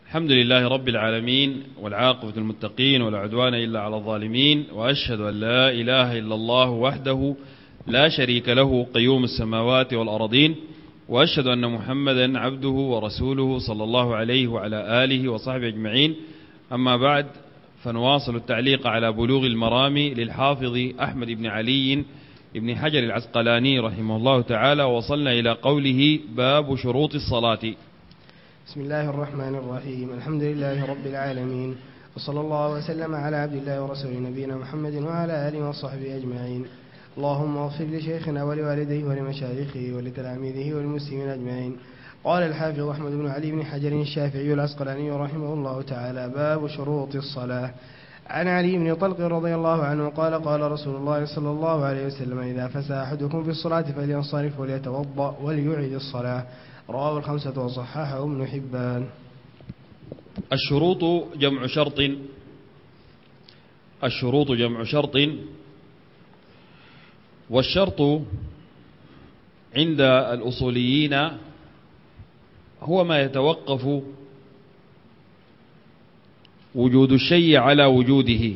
الحمد لله رب العالمين، والعاقبة للمتقين ولا عدوان إلا على الظالمين، وأشهد أن لا إله إلا الله وحده لا شريك له قيوم السماوات والأرضين، وأشهد أن محمدا عبده ورسوله صلى الله عليه وعلى آله وصحبه أجمعين. أما بعد، فنواصل التعليق على بلوغ المرام للحافظ أحمد بن علي بن حجر العسقلاني رحمه الله تعالى، ووصلنا إلى قوله: باب شروط الصلاة. بسم الله الرحمن الرحيم. الحمد لله رب العالمين، وصلى الله وسلم على عبد الله ورسوله نبينا محمد وعلى آله وصحبه أجمعين. اللهم اغفر لشيخنا ولوالديه ولمشايخه ولتلاميذه وللمسلمين أجمعين. قال الحافظ أحمد بن علي بن حجر الشافعي العسقلاني رحمه الله تعالى: باب شروط الصلاة. عن علي بن طلق رضي الله عنه قال: قال رسول الله صلى الله عليه وسلم: إذا فسى أحدكم في الصلاة فلينصرف وليتوضأ وليعيد الصلاة. رواه الخمسة وصححه ابن حبان. الشروط جمع شرط. الشروط جمع شرط، والشرط عند الأصوليين هو ما يتوقف وجود الشيء على وجوده،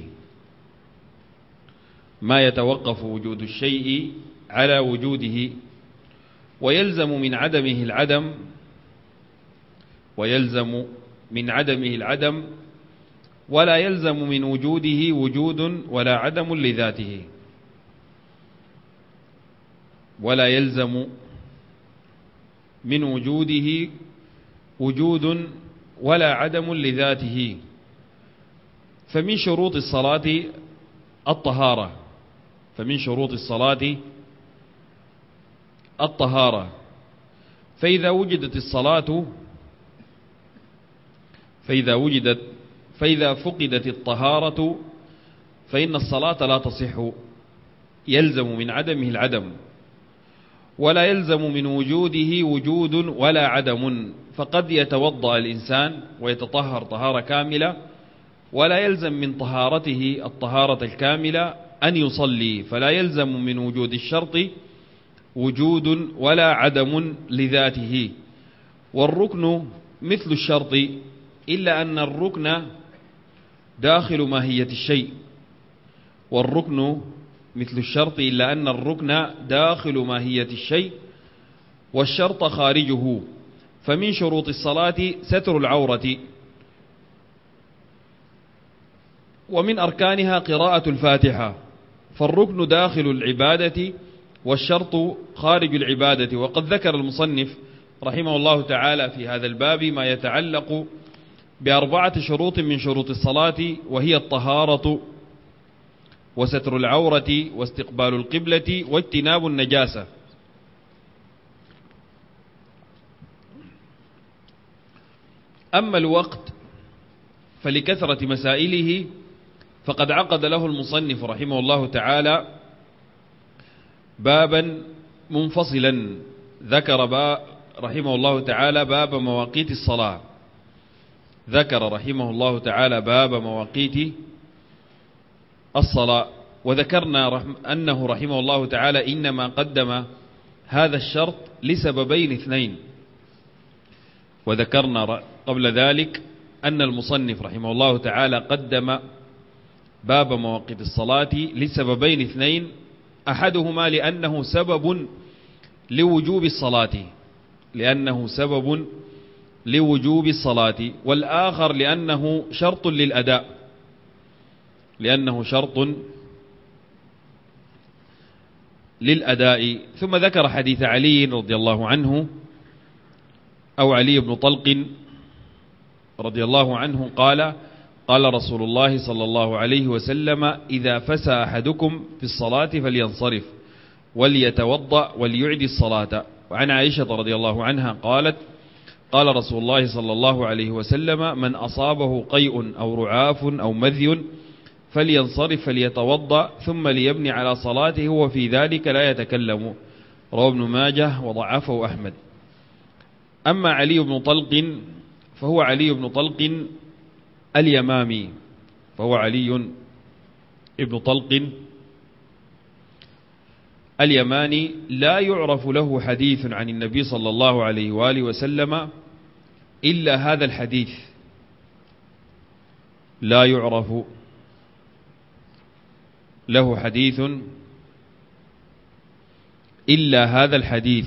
ما يتوقف وجود الشيء على وجوده، ويلزم من عدمه العدم، ويلزم من عدمه العدم، ولا يلزم من وجوده وجود ولا عدم لذاته، ولا يلزم من وجوده وجود ولا عدم لذاته. فمن شروط الصلاة الطهارة، فمن شروط الصلاة الطهارة، فإذا وجدت الصلاة فإذا فقدت الطهارة فإن الصلاة لا تصح. يلزم من عدمه العدم، ولا يلزم من وجوده وجود ولا عدم، فقد يتوضأ الإنسان ويتطهر طهارة كاملة، ولا يلزم من طهارته الطهارة الكاملة أن يصلي، فلا يلزم من وجود الشرط وجود ولا عدم لذاته. والركن مثل الشرط، إلا أن الركن داخل ماهية الشيء، والركن مثل الشرط إلا أن الركن داخل ماهية الشيء، والشرط خارجه. فمن شروط الصلاة ستر العورة، ومن أركانها قراءة الفاتحة، فالركن داخل العبادة والشرط خارج العبادة. وقد ذكر المصنف رحمه الله تعالى في هذا الباب ما يتعلق ب4 شروط من شروط الصلاة، وهي الطهارة وستر العورة واستقبال القبلة واجتناب النجاسة. أما الوقت فلكثرة مسائله فقد عقد له المصنف رحمه الله تعالى بابا منفصلا، ذكر رحمه الله تعالى باب مواقيت الصلاة، ذكر رحمه الله تعالى باب مواقيت الصلاة. وذكرنا أنه رحمه الله تعالى إنما قدم هذا الشرط لسببين اثنين، وذكرنا قبل ذلك أن المصنف رحمه الله تعالى قدم باب مواقيت الصلاة لسببين اثنين: أحدهما لأنه سبب لوجوب الصلاة، لأنه سبب لوجوب الصلاة، والآخر لأنه شرط للأداء، لأنه شرط للأداء. ثم ذكر حديث علي رضي الله عنه، أو علي بن طلق رضي الله عنه قال: قال رسول الله صلى الله عليه وسلم: إذا فسى أحدكم في الصلاة فلينصرف وليتوضأ وليعد الصلاة. وعن عائشة رضي الله عنها قالت: قال رسول الله صلى الله عليه وسلم: من أصابه قيء أو رعاف أو مذي فلينصرف فليتوضأ ثم ليبني على صلاته وفي ذلك لا يتكلم. رواه ابن ماجه وضعفه أحمد. أما علي بن طلق فهو علي بن طلق اليمامي، فهو علي بن طلق اليماني، لا يعرف له حديث عن النبي صلى الله عليه وآله وسلم إلا هذا الحديث، لا يعرف له حديث إلا هذا الحديث.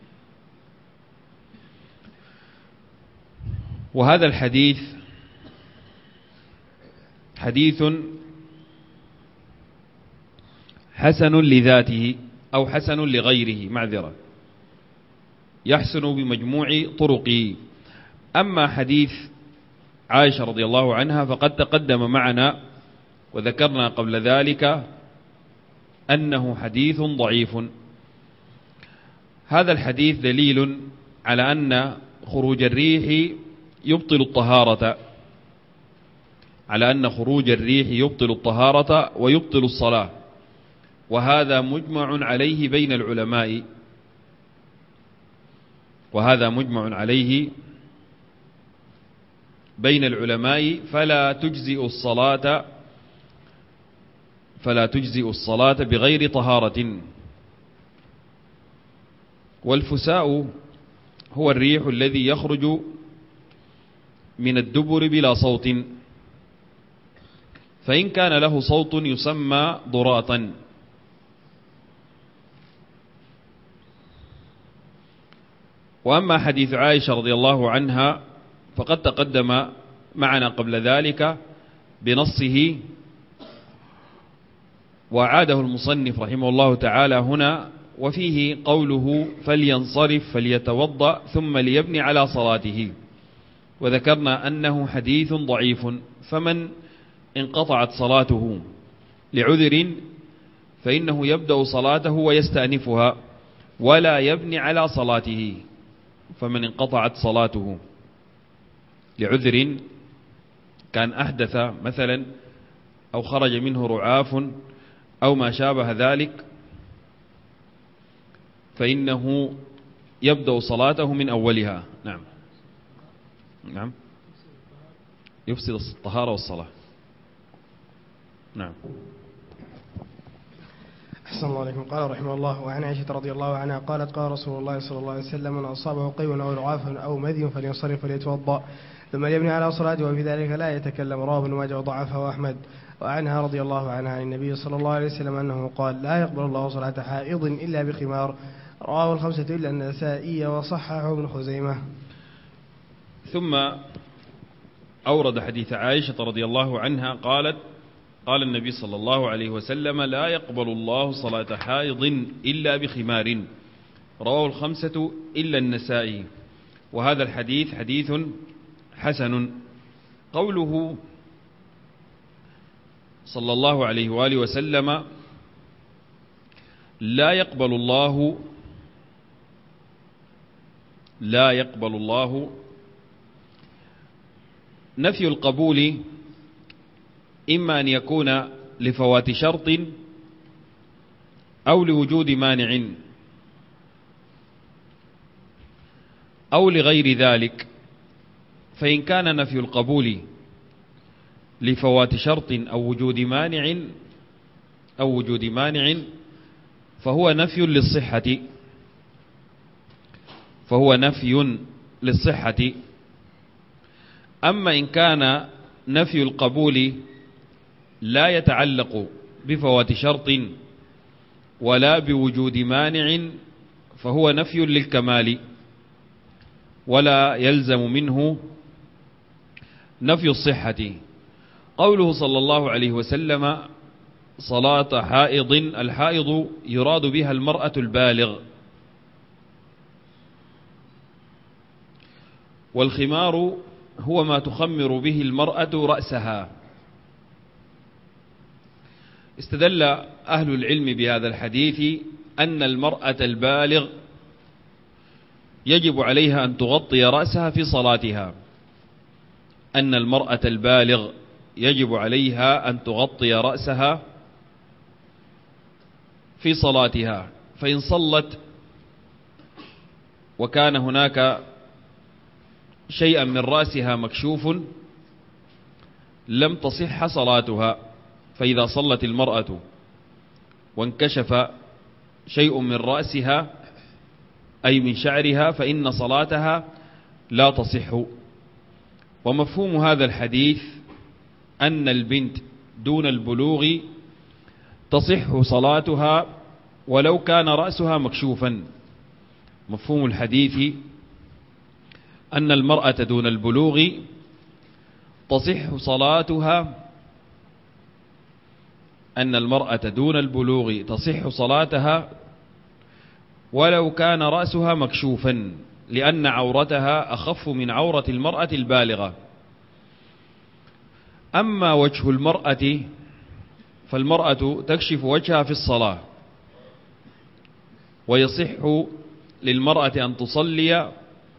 وهذا الحديث حديث حسن لذاته أو حسن لغيره، معذرة، يحسن بمجموع طرقه. أما حديث عائشة رضي الله عنها فقد تقدم معنا وذكرنا قبل ذلك أنه حديث ضعيف. هذا الحديث دليل على أن خروج الريح يبطل الطهارة، على أن خروج الريح يبطل الطهارة ويبطل الصلاة، وهذا مجمع عليه بين العلماء، وهذا مجمع عليه بين العلماء. فلا تجزئ الصلاة بغير طهارة. والفساء هو الريح الذي يخرج من الدبر بلا صوت، فإن كان له صوت يسمى ضراطا. وأما حديث عائشة رضي الله عنها فقد تقدم معنا قبل ذلك بنصه، وعاده المصنف رحمه الله تعالى هنا، وفيه قوله فلينصرف فليتوضأ ثم ليبني على صلاته. وذكرنا أنه حديث ضعيف، فمن انقطعت صلاته لعذر فإنه يبدأ صلاته ويستأنفها ولا يبني على صلاته. فمن انقطعت صلاته لعذر، كان أحدث مثلا أو خرج منه رعاف أو ما شابه ذلك، فإنه يبدأ صلاته من أولها. نعم نعم، يفسد الطهارة والصلاة. نعم. أحسن الله عليكم. قال رحمه الله: وعن عائشة رضي الله عنها قالت: قال رسول الله صلى الله عليه وسلم: من أصابه قيء أو رعاف أو مذي فلينصرف فليتوضأ ثم ليبني على صلاته وفي ذلك لا يتكلم. رواه ابن ماجه وضعفه أحمد. وعنها رضي الله عنها عن النبي صلى الله عليه وسلم أنه قال: لا يقبل الله صلاة حائض إلا بخمار. رواه الخمسة إلا النسائي وصححه ابن خزيمة. ثم أورد حديث عائشة رضي الله عنها قالت: قال النبي صلى الله عليه وسلم: لا يقبل الله صلاة حائض إلا بخمار. رواه الخمسة إلا النسائي. وهذا الحديث حديث حسن. قوله صلى الله عليه وآله وسلم: لا يقبل الله، نفي القبول إما أن يكون لفوات شرط أو لوجود مانع أو لغير ذلك. فإن كان نفي القبول لفوات شرط أو وجود مانع فهو نفي للصحة. أما إن كان نفي القبول لا يتعلق بفوات شرط ولا بوجود مانع فهو نفي للكمال، ولا يلزم منه نفي الصحة. قوله صلى الله عليه وسلم: صلاة حائض، الحائض يراد بها المرأة البالغ. والخمار هو ما تخمر به المرأة رأسها. استدل أهل العلم بهذا الحديث أن المرأة البالغ يجب عليها أن تغطي رأسها في صلاتها، أن المرأة البالغ يجب عليها أن تغطي رأسها في صلاتها. فإن صلت وكان هناك شيئا من رأسها مكشوف لم تصح صلاتها. فإذا صلت المرأة وانكشف شيء من رأسها أي من شعرها فإن صلاتها لا تصح. ومفهوم هذا الحديث أن البنت دون البلوغ تصح صلاتها ولو كان رأسها مكشوفا. مفهوم الحديث أن المرأة دون البلوغ تصح صلاتها، أن المرأة دون البلوغ تصح صلاتها ولو كان رأسها مكشوفا، لأن عورتها أخف من عورة المرأة البالغة. أما وجه المرأة فالمرأة تكشف وجهها في الصلاة، ويصح للمرأة أن تصلي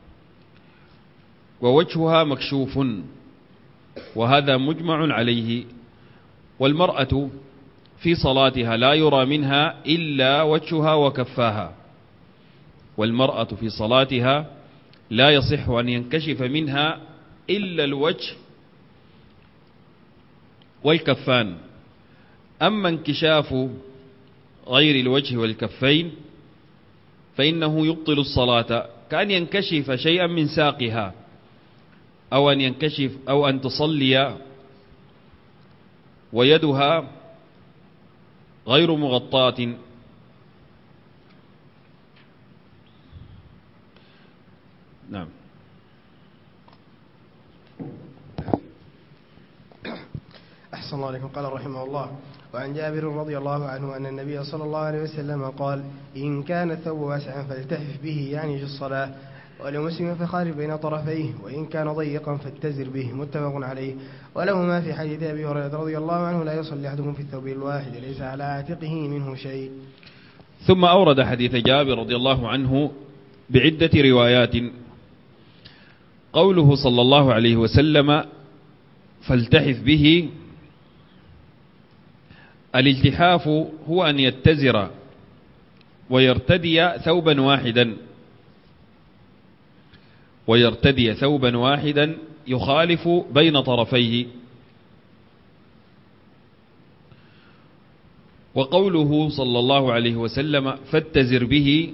ووجهها مكشوف، وهذا مجمع عليه. والمرأة في صلاتها لا يرى منها إلا وجهها وكفاها، والمرأة في صلاتها لا يصح أن ينكشف منها إلا الوجه والكفان. أما انكشاف غير الوجه والكفين فإنه يبطل الصلاة، كأن ينكشف شيئا من ساقها، أو أن ينكشف أو أن تصلي ويدها غير مغطاة. نعم. أحسن الله عليكم. قال رحمه الله: وعن جابر رضي الله عنه أن النبي صلى الله عليه وسلم قال: إن كان الثوب واسعا فالتحف به، يعني في الصلاة. ولمسلم فخالف بين طرفيه، وإن كان ضيقا فاتزر به. متفق عليه. ولهما في حديث أبي هريرة رضي الله عنه: لا يصلي أحدكم في الثوب الواحد ليس على عاتقه منه شيء. ثم أورد حديث جابر رضي الله عنه بعدة روايات. قوله صلى الله عليه وسلم: فالتحف به، الالتحاف هو أن يتزر ويرتدي ثوبا واحدا، يخالف بين طرفيه. وقوله صلى الله عليه وسلم: فاتزر به،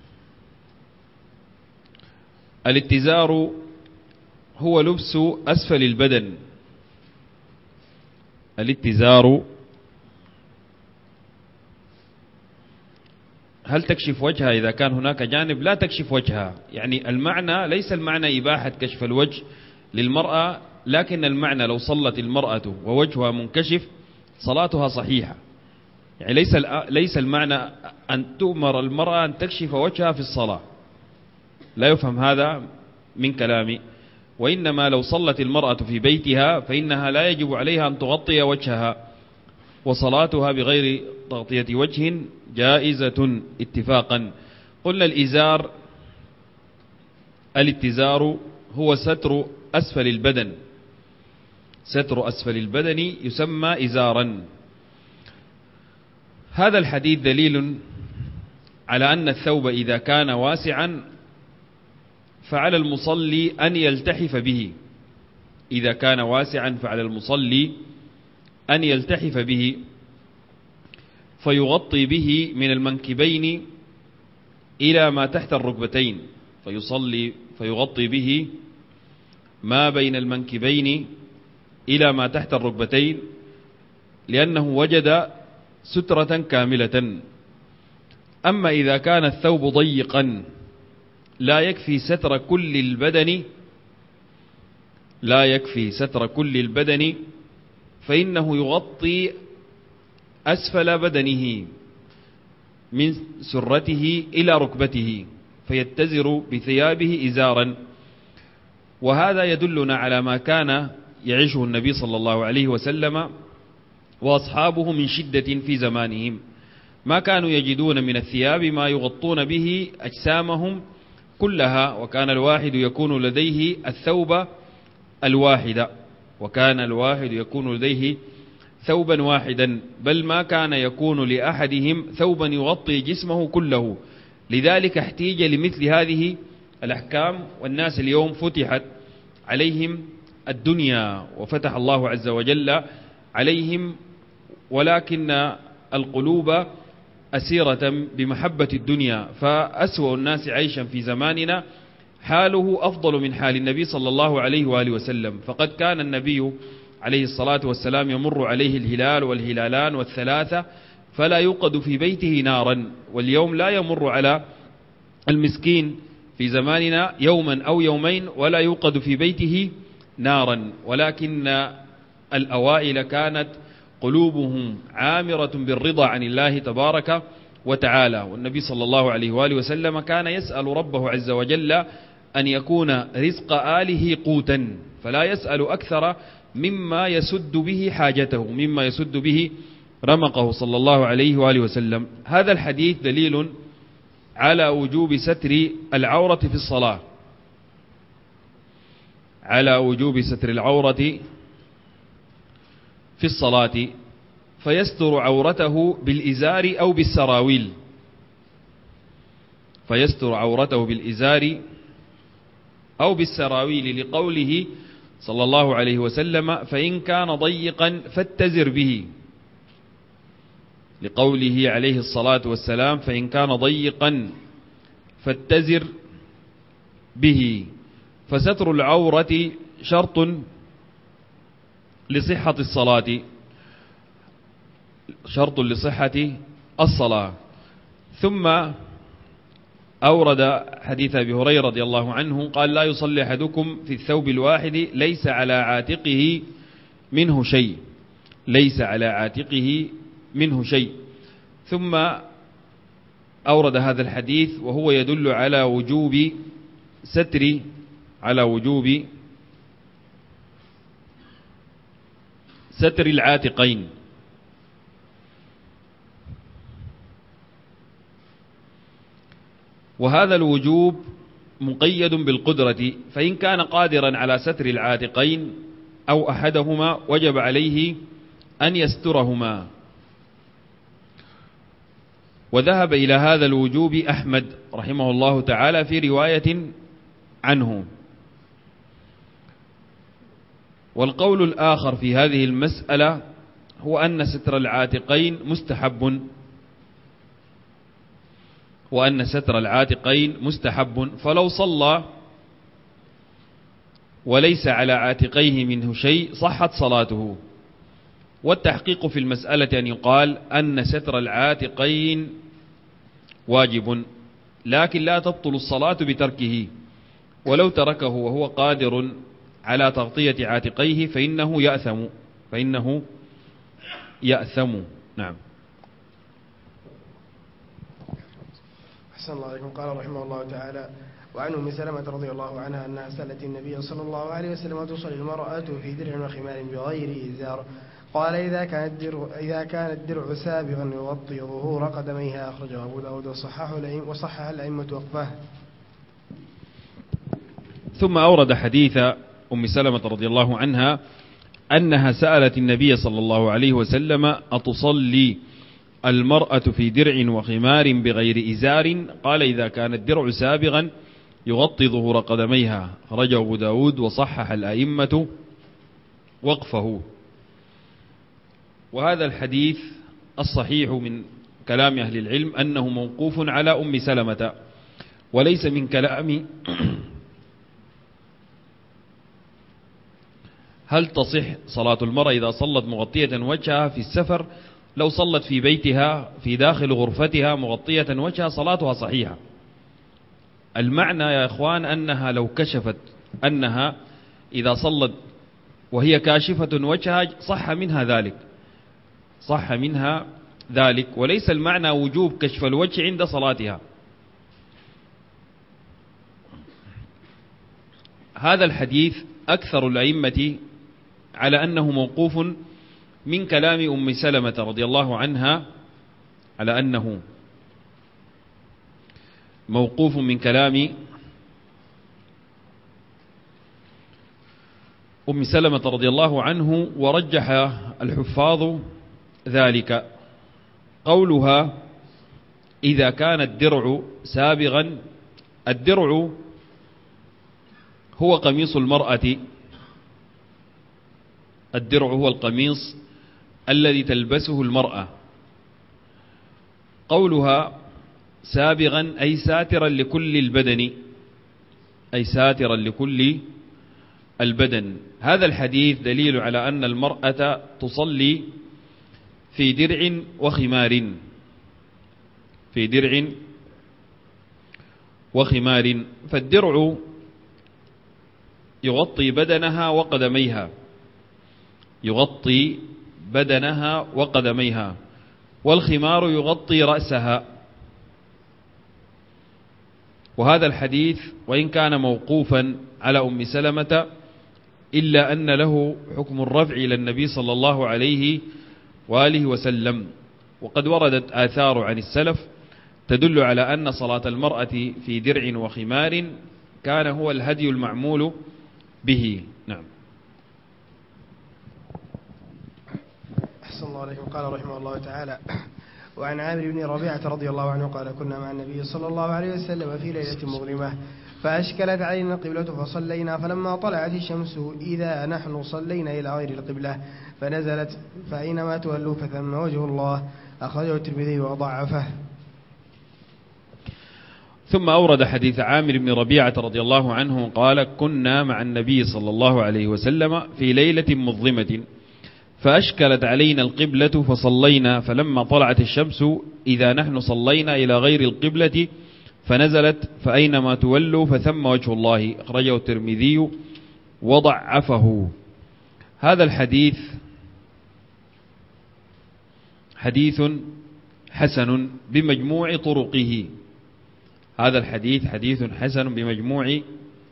الاتزار هو لبس أسفل البدن. الاتزار هل تكشف وجهها إذا كان هناك جانب لا تكشف وجهها؟ يعني المعنى ليس المعنى إباحة كشف الوجه للمرأة، لكن المعنى لو صلت المرأة ووجهها منكشف صلاتها صحيحة. يعني ليس المعنى أن تؤمر المرأة أن تكشف وجهها في الصلاة، لا يفهم هذا من كلامي. وإنما لو صلت المرأة في بيتها فإنها لا يجب عليها أن تغطي وجهها، وصلاتها بغير تغطية وجه جائزة اتفاقا. قلنا الاتزار هو ستر أسفل البدن، ستر أسفل البدن يسمى إزارا. هذا الحديث دليل على أن الثوب إذا كان واسعا فعلى المصلي أن يلتحف به. إذا كان واسعا فعلى المصلي أن يلتحف به، فيغطي به من المنكبين إلى ما تحت الركبتين، فيغطي به ما بين المنكبين إلى ما تحت الركبتين، لأنه وجد سترة كاملة. أما إذا كان الثوب ضيقا لا يكفي ستر كل البدن، فإنه يغطي أسفل بدنه من سرته إلى ركبته، فيتزر بثيابه إزارا. وهذا يدلنا على ما كان يعيشه النبي صلى الله عليه وسلم وأصحابه من شدة في زمانهم، ما كانوا يجدون من الثياب ما يغطون به أجسامهم كلها، وكان الواحد يكون لديه الثوب الواحد، ثوبا واحدا، بل ما كان يكون لأحدهم ثوبا يغطي جسمه كله. لذلك احتيج لمثل هذه الأحكام. والناس اليوم فتحت عليهم الدنيا وفتح الله عز وجل عليهم، ولكن القلوب أسيرة بمحبة الدنيا، فأسوأ الناس عيشا في زماننا حاله أفضل من حال النبي صلى الله عليه وآله وسلم. فقد كان النبي عليه الصلاة والسلام يمر عليه الهلال والهلالان والثلاثة فلا يوقد في بيته نارا، واليوم لا يمر على المسكين في زماننا يوما أو يومين ولا يوقد في بيته نارا، ولكن الأوائل كانت قلوبهم عامرة بالرضا عن الله تبارك وتعالى. والنبي صلى الله عليه وآله وسلم كان يسأل ربه عز وجل أن يكون رزق آله قوتا، فلا يسأل أكثر مما يسد به حاجته، مما يسد به رمقه صلى الله عليه وآله وسلم. هذا الحديث دليل على وجوب ستر العورة في الصلاة، على وجوب ستر العورة في الصلاة، فيستر عورته بالإزار أو بالسراويل، فيستر عورته بالإزار أو بالسراويل، لقوله صلى الله عليه وسلم فإن كان ضيقا فاتزر به، لقوله عليه الصلاة والسلام فإن كان ضيقا فاتزر به. فستر العورة شرط لصحة الصلاة، شرط لصحة الصلاة. ثم أورد حديث أبي هريرة رضي الله عنه قال لا يصلي أحدكم في الثوب الواحد ليس على عاتقه منه شيء، ليس على عاتقه منه شيء. ثم أورد هذا الحديث وهو يدل على وجوب ستر، على وجوب ستر العاتقين. وهذا الوجوب مقيد بالقدرة، فإن كان قادرا على ستر العاتقين أو أحدهما وجب عليه أن يسترهما. وذهب إلى هذا الوجوب أحمد رحمه الله تعالى في رواية عنه. والقول الآخر في هذه المسألة هو أن ستر العاتقين مستحب، وأن ستر العاتقين مستحب، فلو صلى وليس على عاتقيه منه شيء صحت صلاته. والتحقيق في المسألة أن يقال أن ستر العاتقين واجب، لكن لا تبطل الصلاة بتركه، ولو تركه وهو قادر على تغطية عاتقيه فإنه يأثم. نعم. أحسن الله عليكم. قال رحمه الله تعالى: وعن أم سلمة رضي الله عنها أنها سألت النبي صلى الله عليه وسلم تصلي المرأة في درع وخمار بغير إزار، قال إذا كان الدرع سابغا يغطي ظهور قدميها، أخرجه أبو داود وصحح الأئمة وقفه. ثم أورد حديث أم سلمة رضي الله عنها أنها سألت النبي صلى الله عليه وسلم أتصلي المرأة في درع وخمار بغير إزار، قال إذا كان الدرع سابغا يغطي ظهور قدميها، أخرجه أبو داود وصحح الأئمة وقفه. وهذا الحديث الصحيح من كلام أهل العلم أنه موقوف على أم سلمة، وليس من كلام هل تصح صلاة المرأة إذا صلت مغطية وجهها في السفر. لو صلت في بيتها في داخل غرفتها مغطية وجهها صلاتها صحيحة. المعنى يا إخوان أنها لو كشفت، أنها إذا صلت وهي كاشفة وجهها صح منها ذلك، صح منها ذلك، وليس المعنى وجوب كشف الوجه عند صلاتها. هذا الحديث أكثر الأئمة على أنه موقوف من كلام أم سلمة رضي الله عنها، على أنه موقوف من كلام أم سلمة رضي الله عنه. ورجح الحفاظ ذلك. قولها إذا كان الدرع سابغا، الدرع هو قميص المرأة، الدرع هو القميص الذي تلبسه المرأة. قولها سابغا أي ساترا لكل البدن، أي ساترا لكل البدن. هذا الحديث دليل على أن المرأة تصلي في درع وخمار، في درع وخمار. فالدرع يغطي بدنها وقدميها، يغطي بدنها وقدميها، والخمار يغطي رأسها. وهذا الحديث وإن كان موقوفا على أم سلمة إلا أن له حكم الرفع إلى النبي صلى الله عليه وآله وسلم. وقد وردت آثار عن السلف تدل على أن صلاة المرأة في درع وخمار كان هو الهدي المعمول به. نعم. أحسن الله عليكم. قال رحمه الله تعالى: وعن عامر بن ربيعة رضي الله عنه قال: كنا مع النبي صلى الله عليه وسلم في ليلة مظلمة فأشكلت علينا القبلة فصلينا، فلما طلعت الشمس إذا نحن صلينا إلى غير القبلة فنزلت فأينما تولوا فثم وجه الله. أخرجه الترمذي وضعفه. ثم أورد حديث عامر بن ربيعة رضي الله عنه قال: كنا مع النبي صلى الله عليه وسلم في ليلة مظلمة فأشكلت علينا القبلة فصلينا، فلما طلعت الشمس إذا نحن صلينا إلى غير القبلة فنزلت فأينما تولوا فثم وجه الله. أخرجه الترمذي وضعفه. هذا الحديث حديث حسن بمجموع طرقه. هذا الحديث حديث حسن بمجموع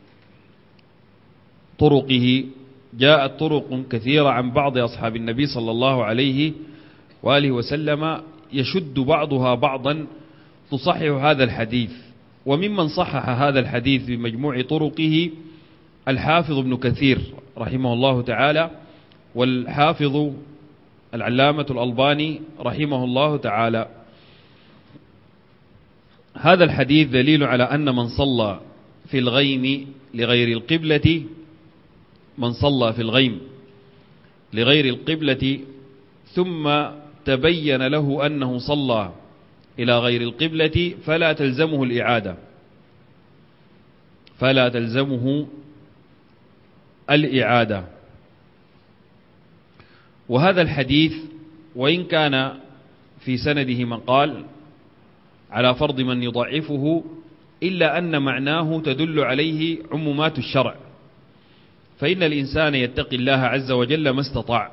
طرقه. جاءت طرق كثيرة عن بعض أصحاب النبي صلى الله عليه وآله وسلم يشد بعضها بعضا تصحح هذا الحديث. وممن صحح هذا الحديث بمجموع طرقه الحافظ ابن كثير رحمه الله تعالى، والحافظ العلامة الألباني رحمه الله تعالى. هذا الحديث دليل على أن من صلى في الغيم لغير القبلة، من صلى في الغيم لغير القبلة ثم تبين له أنه صلى إلى غير القبلة فلا تلزمه الإعادة، فلا تلزمه الإعادة. وهذا الحديث وإن كان في سنده مقال على فرض من يضعفه إلا أن معناه تدل عليه عمومات الشرع، فإن الإنسان يتقي الله عز وجل ما استطاع،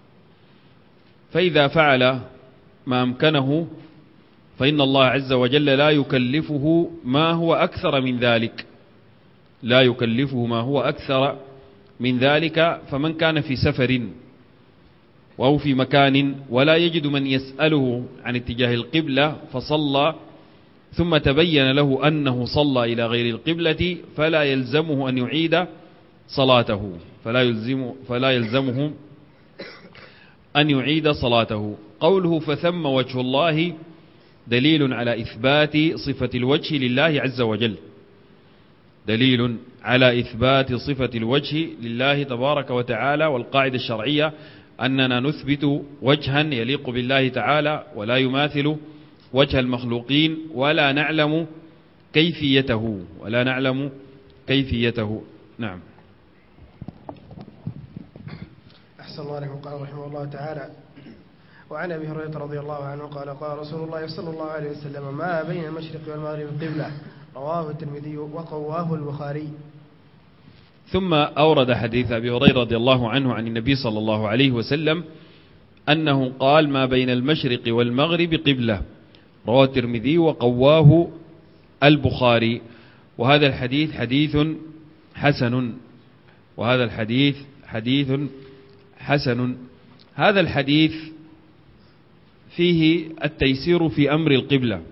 فإذا فعل ما أمكنه فإن الله عز وجل لا يكلفه ما هو أكثر من ذلك، لا يكلفه ما هو أكثر من ذلك. فمن كان في سفر أو في مكان ولا يجد من يسأله عن اتجاه القبلة فصلى ثم تبين له أنه صلى إلى غير القبلة فلا يلزمه أن يعيد صلاته، فلا يلزمه أن يعيد صلاته. قوله فثم وجه الله دليل على إثبات صفة الوجه لله عز وجل، دليل على إثبات صفة الوجه لله تبارك وتعالى. والقاعدة الشرعية أننا نثبت وجها يليق بالله تعالى ولا يماثل وجه المخلوقين ولا نعلم كيفيته، ولا نعلم كيفيته. نعم. أحسن الله عليكم. قال رحمه الله تعالى: وعن أبي هريرة رضي الله عنه قال: قال رسول الله صلى الله عليه وسلم: ما بين المشرق والمغرب قبلة. رواه الترمذي وقواه البخاري. ثم أورد حديث أبي هريرة رضي الله عنه عن النبي صلى الله عليه وسلم أنه قال: ما بين المشرق والمغرب قبلة. رواه الترمذي وقواه البخاري. وهذا الحديث حديث حسن، وهذا الحديث حديث حسن. هذا الحديث فيه التيسير في أمر القبلة،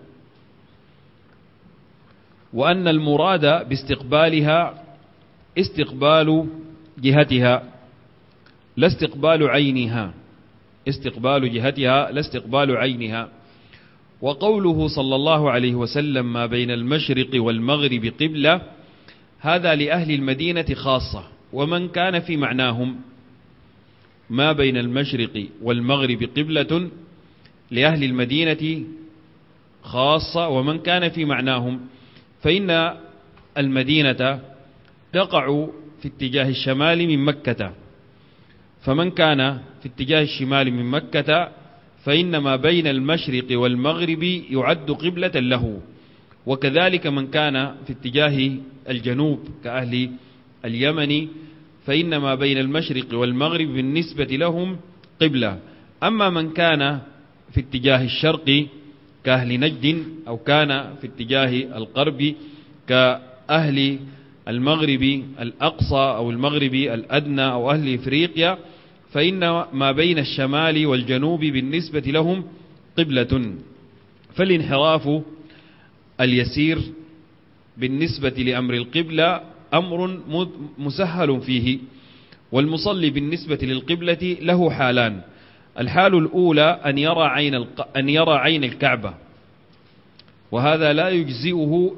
وأن المراد باستقبالها استقبال جهتها لا استقبال عينها، استقبال جهتها لا استقبال عينها. وقوله صلى الله عليه وسلم: ما بين المشرق والمغرب قبلة، هذا لأهل المدينة خاصة، ومن كان في معناهم. ما بين المشرق والمغرب قبلة لأهل المدينة خاصة ومن كان في معناهم، فإن المدينة تقع في اتجاه الشمال من مكة، فمن كان في اتجاه الشمال من مكة فإنما بين المشرق والمغرب يعد قبلة له، وكذلك من كان في اتجاه الجنوب كأهل اليمن فإنما بين المشرق والمغرب بالنسبة لهم قبلة. أما من كان في اتجاه الشرق كأهل نجد، أو كان في اتجاه الغرب كأهل المغرب الأقصى أو المغرب الأدنى أو أهل إفريقيا، فإن ما بين الشمال والجنوب بالنسبة لهم قبلة. فالانحراف اليسير بالنسبة لأمر القبلة أمر مسهل فيه، والمصلي بالنسبة للقبلة له حالان: الحال الأولى أن يرى عين الكعبة، وهذا لا يجزئه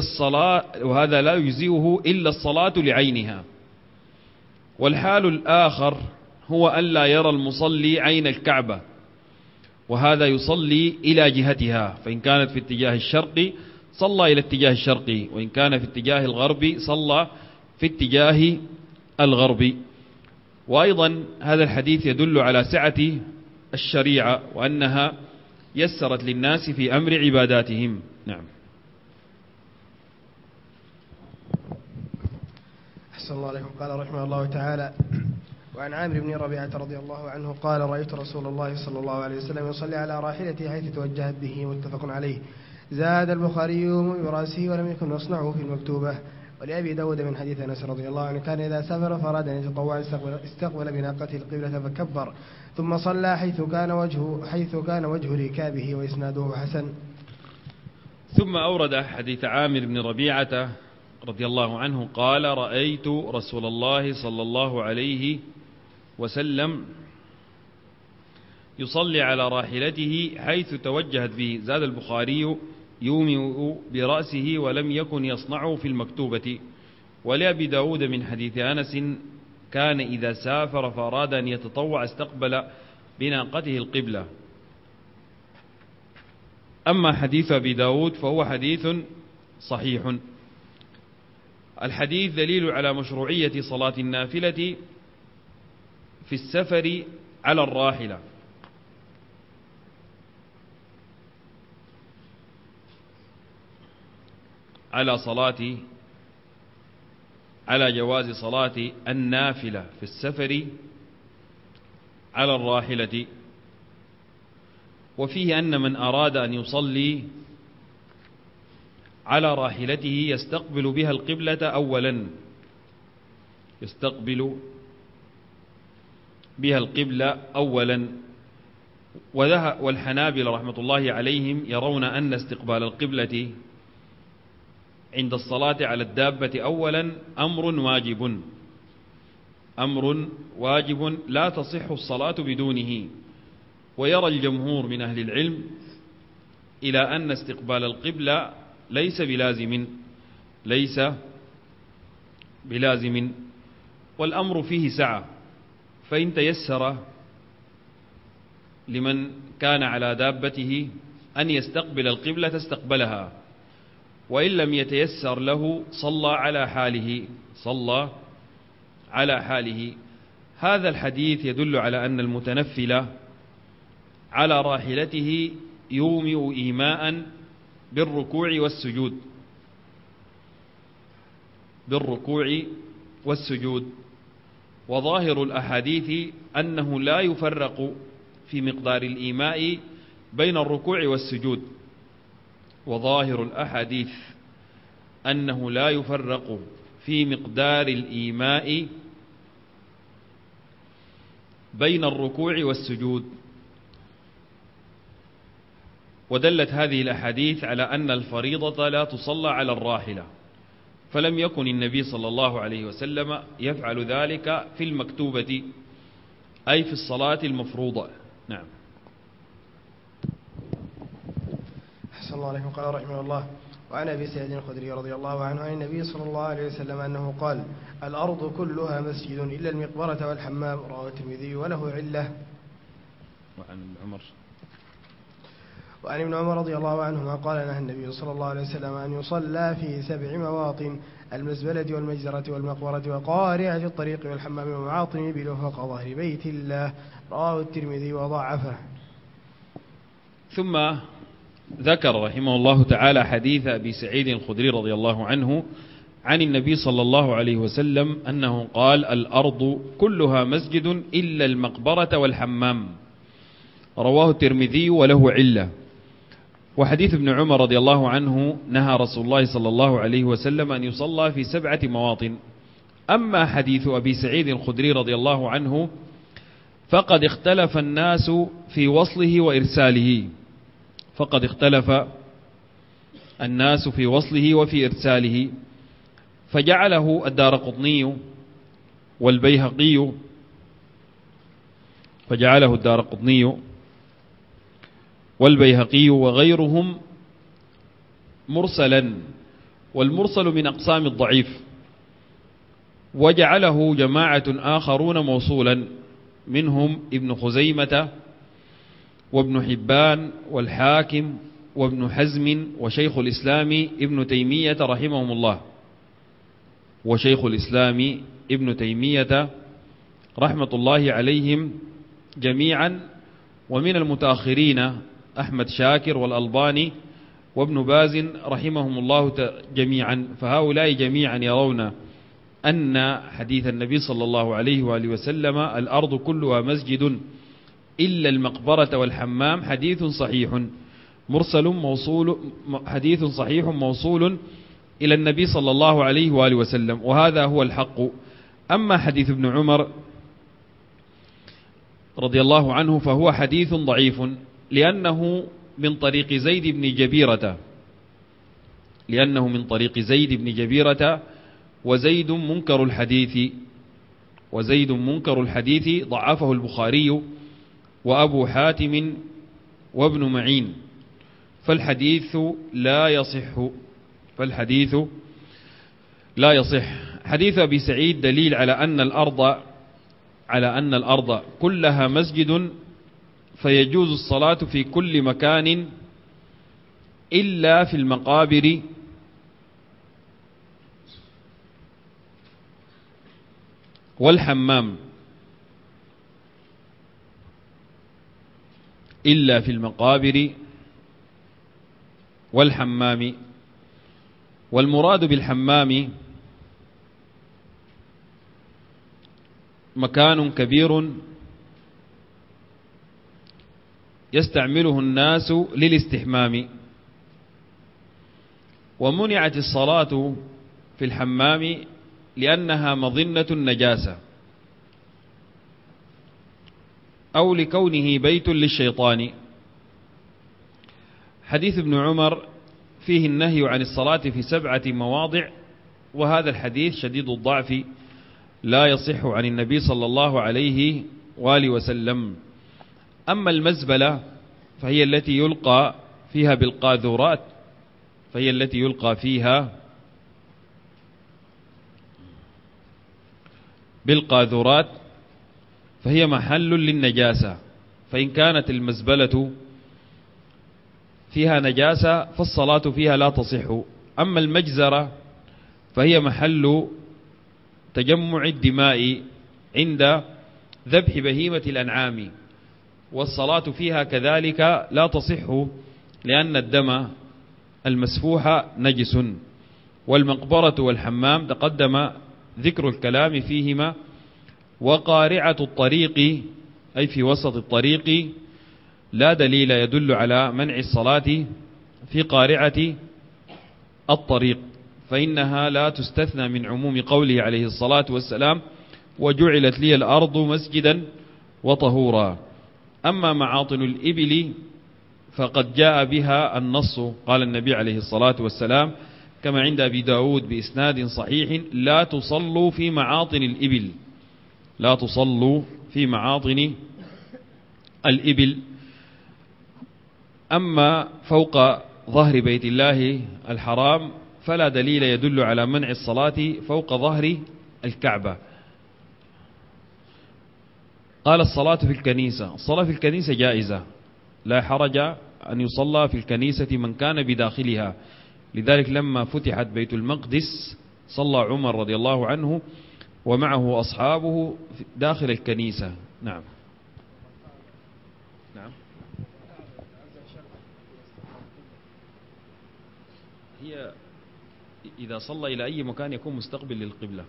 إلا الصلاة لعينها. والحال الآخر هو أن لا يرى المصلي عين الكعبة، وهذا يصلي إلى جهتها، فإن كانت في اتجاه الشرق صلى إلى اتجاه الشرق، وإن كان في اتجاه الغرب صلى في اتجاه الغرب. وأيضا هذا الحديث يدل على سعة الشريعة وأنها يسرت للناس في أمر عباداتهم. نعم. أحسن الله عليكم. قال رحمه الله تعالى: وعن عامر بن ربيعة رضي الله عنه قال: رأيت رسول الله صلى الله عليه وسلم يصلي على راحلته حيث توجهت به، متفق عليه. زاد البخاري برأسه ولم يكن يصنعه في المكتوبة. ولأبي داود من حديث أنس رضي الله عنه: كان إذا سافر فأراد أن يتطوع استقبل بناقته القبلة فكبر، ثم صلى حيث كان وجه ركابه، وإسناده حسن. ثم أورد حديث عامر بن ربيعة رضي الله عنه قال: رأيت رسول الله صلى الله عليه وسلم يصلي على راحلته حيث توجهت به. زاد البخاري: يومئ برأسه ولم يكن يصنعه في المكتوبة. ولأبي داود من حديث أنس: كان إذا سافر فأراد أن يتطوع استقبل بناقته القبلة. أما حديث أبي داود فهو حديث صحيح. الحديث دليل على مشروعية صلاة النافلة في السفر على الراحلة، على جواز صلاة النافلة في السفر على الراحلة. وفيه أن من أراد أن يصلي على راحلته يستقبل بها القبلة أولا، والحنابلة رحمة الله عليهم يرون أن استقبال القبلة عند الصلاة على الدابة أولا أمر واجب لا تصح الصلاة بدونه. ويرى الجمهور من أهل العلم إلى أن استقبال القبلة ليس بلازم، والأمر فيه سعة، فإن تيسر لمن كان على دابته أن يستقبل القبلة استقبلها، وإن لم يتيسر له صلى على حاله. هذا الحديث يدل على أن المتنفل على راحلته يومئ إيماء بالركوع والسجود. وظاهر الأحاديث أنه لا يفرق في مقدار الإيماء بين الركوع والسجود. وظاهر الأحاديث أنه لا يفرق في مقدار الإيماء بين الركوع والسجود. ودلت هذه الأحاديث على أن الفريضة لا تصلى على الراحلة، فلم يكن النبي صلى الله عليه وسلم يفعل ذلك في المكتوبة، أي في الصلاة المفروضة. نعم. أحسن الله عليكم. قال رحمه الله: وعن أبي سعيد الخدري رضي الله عنه عن النبي صلى الله عليه وسلم أنه قال: الأرض كلها مسجد إلا المقبرة والحمام. رواه الترمذي وله علة. وعن ابن عمر رضي الله عنهما قال نهى النبي صلى الله عليه وسلم أن يصلى في 7 مواطن: المزبلة والمجزرة والمقبرة وقارعة الطريق والحمام ومعاطن الإبل فوق ظهر بيت الله. رواه الترمذي وضعفه. ثم ذكر رحمه الله تعالى حديث أبي سعيد الخدري رضي الله عنه عن النبي صلى الله عليه وسلم أنه قال: الأرض كلها مسجد إلا المقبرة والحمام. رواه الترمذي وله علة. وحديث ابن عمر رضي الله عنه: نهى رسول الله صلى الله عليه وسلم أن يصلى في 7 مواطن. أما حديث أبي سعيد الخدري رضي الله عنه فقد اختلف الناس في وصله وإرساله، فقد اختلف الناس في وصله وفي إرساله، فجعله الدارقطني والبيهقي وغيرهم مرسلا، والمرسل من أقسام الضعيف، وجعله جماعة آخرون موصولا، منهم ابن خزيمة وابن حبان والحاكم وابن حزم وشيخ الإسلام ابن تيمية رحمهم الله، وشيخ الإسلام ابن تيمية رحمة الله عليهم جميعا. ومن المتأخرين أحمد شاكر والألباني وابن باز رحمهم الله جميعا. فهؤلاء جميعا يرون أن حديث النبي صلى الله عليه وآله وسلم: الأرض كلها مسجد إلا المقبرة والحمام، حديث صحيح مرسل موصول، حديث صحيح موصول إلى النبي صلى الله عليه وآله وسلم، وهذا هو الحق. أما حديث ابن عمر رضي الله عنه فهو حديث ضعيف، لأنه من طريق زيد بن جبيرة، وزيد منكر الحديث، ضعفه البخاري وأبو حاتم وابن معين، فالحديث لا يصح. حديث أبي سعيد دليل على أن الأرض كلها مسجد، فيجوز الصلاة في كل مكان إلا في المقابر والحمام، إلا في المقابر والحمام. والمراد بالحمام مكان كبير يستعمله الناس للاستحمام. ومنعت الصلاة في الحمام لأنها مظنة النجاسة، أو لكونه بيت للشيطان. حديث ابن عمر فيه النهي عن الصلاة في 7 مواضع، وهذا الحديث شديد الضعف لا يصح عن النبي صلى الله عليه وآله وسلم. أما المزبلة فهي التي يلقى فيها بالقاذورات، فهي محل للنجاسة، فإن كانت المزبلة فيها نجاسة فالصلاة فيها لا تصح. أما المجزرة فهي محل تجمع الدماء عند ذبح بهيمة الأنعام، والصلاة فيها كذلك لا تصح، لأن الدم المسفوح نجس. والمقبرة والحمام تقدم ذكر الكلام فيهما. وقارعة الطريق أي في وسط الطريق لا دليل يدل على منع الصلاة في قارعة الطريق، فإنها لا تستثنى من عموم قوله عليه الصلاة والسلام: وجعلت لي الأرض مسجدا وطهورا. أما معاطن الإبل فقد جاء بها النص، قال النبي عليه الصلاة والسلام كما عند أبي داود بإسناد صحيح: لا تصلوا في معاطن الإبل، لا تصلوا في معاطن الإبل. أما فوق ظهر بيت الله الحرام فلا دليل يدل على منع الصلاة فوق ظهر الكعبة. قال: الصلاة في الكنيسة، الصلاة في الكنيسة جائزة لا حرج أن يصلى في الكنيسة من كان بداخلها. لذلك لما فتحت بيت المقدس صلى عمر رضي الله عنه ومعه أصحابه داخل الكنيسة. نعم. نعم. هي إذا صلى إلى أي مكان يكون مستقبل للقبلة.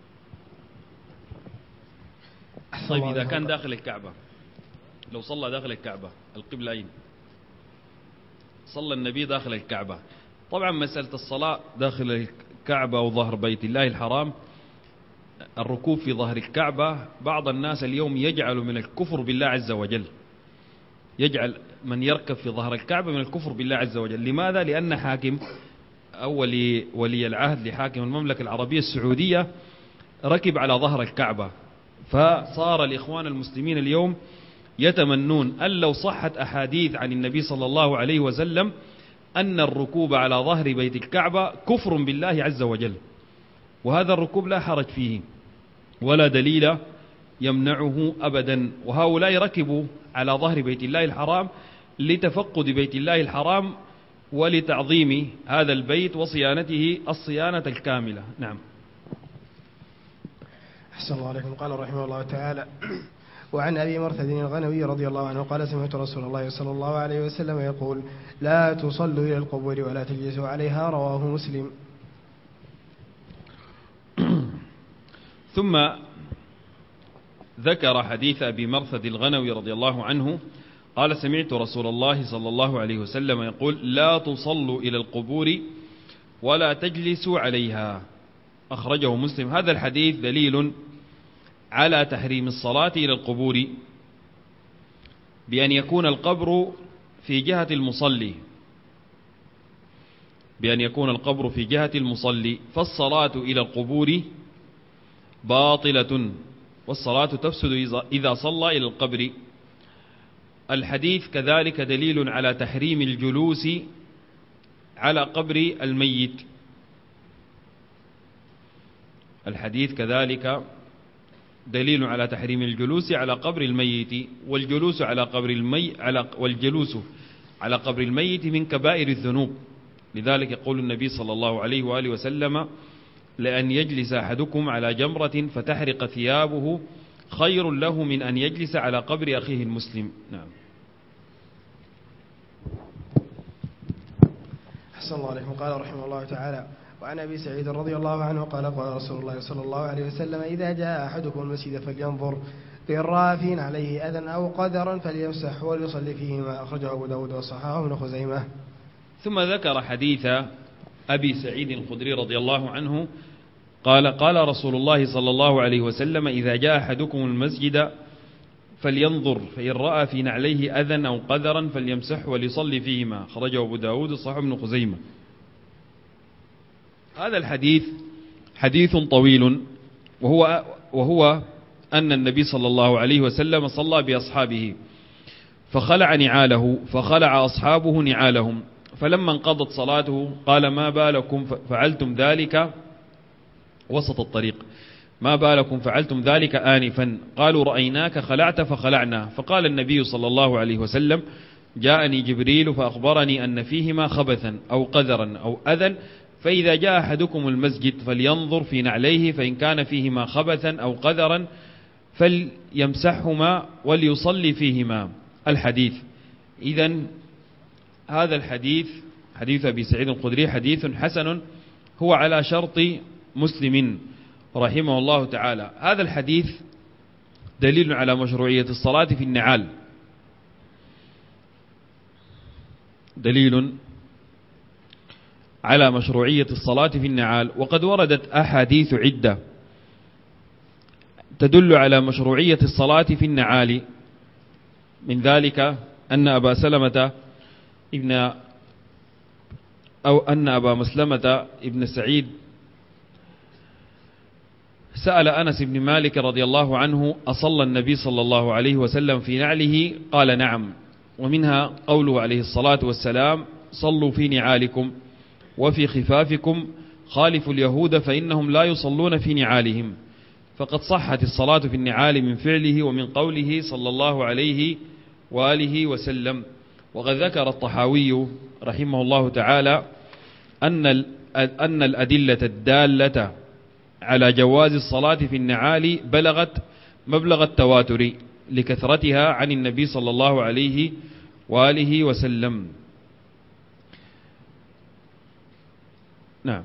طيب إذا كان داخل الكعبة، لو صلى داخل الكعبة القبلة أين؟ صلى النبي داخل الكعبة. طبعا مسألة الصلاة داخل الكعبة وظهر بيت الله الحرام، الركوب في ظهر الكعبة بعض الناس اليوم يجعل من الكفر بالله عز وجل، يجعل من يركب في ظهر الكعبة من الكفر بالله عز وجل. لماذا؟ لأن حاكم أو ولي العهد لحاكم المملكة العربية السعودية ركب على ظهر الكعبة، فصار الإخوان المسلمين اليوم يتمنون أن لو صحت أحاديث عن النبي صلى الله عليه وسلم أن الركوب على ظهر بيت الكعبة كفر بالله عز وجل، وهذا الركوب لا حرج فيه ولا دليل يمنعه أبدا. وهؤلاء ركبوا على ظهر بيت الله الحرام لتفقد بيت الله الحرام ولتعظيم هذا البيت وصيانته الصيانة الكاملة. نعم. أحسن الله عليكم. قال رحمه الله تعالى: وعن أبي مرثد الغنوي رضي الله عنه قال: سمعت رسول الله صلى الله عليه وسلم يقول: لا تصلوا إلى القبور ولا تجلسوا عليها. رواه مسلم. ثم ذكر حديث أبي مرثد الغنوي رضي الله عنه قال: سمعت رسول الله صلى الله عليه وسلم يقول: لا تصلوا إلى القبور ولا تجلسوا عليها. أخرجه مسلم. هذا الحديث دليل على تحريم الصلاة إلى القبور بأن يكون القبر في جهة المصلي، بأن يكون القبر في جهة المصلي، فالصلاة إلى القبور باطلة والصلاة تفسد إذا صلى إلى القبر. الحديث كذلك دليل على تحريم الجلوس على قبر الميت. الحديث كذلك دليل على تحريم الجلوس على قبر الميت، والجلوس على قبر الميت من كبائر الذنوب. لذلك يقول النبي صلى الله عليه وآله وسلم: لأن يجلس أحدكم على جمرة فتحرق ثيابه خير له من أن يجلس على قبر أخيه المسلم. نعم. أحسن الله عليكم. قال رحمه الله تعالى: وعن أبي سعيد رضي الله عنه قال: قال رسول الله صلى الله عليه وسلم: إذا جاء أحدكم المسجد فلينظر فإن رأى فيه عليه أذى أو قدرا فليمسح وليصلي فيهما. أخرجه أبو داود وصححه ابن خزيمة. ثم ذكر حديث أبي سعيد الخدري رضي الله عنه قال: قال رسول الله صلى الله عليه وسلم: إذا جاء أحدكم المسجد فلينظر فإن رأى في نعليه أذى أو قدرا فليمسح وليصلي فيهما. أخرجه أبو داود وصححه ابن خزيمة. هذا الحديث حديث طويل، وهو أن النبي صلى الله عليه وسلم صلى بأصحابه فخلع نعاله، فخلع أصحابه نعالهم، فلما انقضت صلاته قال: ما بالكم فعلتم ذلك وسط الطريق، ما بالكم فعلتم ذلك آنفا؟ قالوا: رأيناك خلعت فخلعنا. فقال النبي صلى الله عليه وسلم: جاءني جبريل فأخبرني أن فيهما خبثا أو قذرا أو أذى، فإذا جاء أحدكم المسجد فلينظر في نعليه فإن كان فيهما خبثا أو قذرا فليمسحهما وليصلي فيهما. الحديث. إذن هذا الحديث حديث أبي سعيد الخدري حديث حسن، هو على شرط مسلم رحمه الله تعالى. هذا الحديث دليل على مشروعية الصلاة في النعال، دليل على مشروعية الصلاة في النعال. وقد وردت أحاديث عدة تدل على مشروعية الصلاة في النعال، من ذلك أن أبا مسلمة ابن سعيد سأل أنس بن مالك رضي الله عنه: أصلى النبي صلى الله عليه وسلم في نعله؟ قال: نعم. ومنها قوله عليه الصلاة والسلام: صلوا في نعالكم وفي خفافكم خالفوا اليهود فإنهم لا يصلون في نعالهم. فقد صحت الصلاة في النعال من فعله ومن قوله صلى الله عليه وآله وسلم. وقد ذكر الطحاوي رحمه الله تعالى أن الأدلة الدالة على جواز الصلاة في النعال بلغت مبلغ التواتر لكثرتها عن النبي صلى الله عليه وآله وسلم. نعم.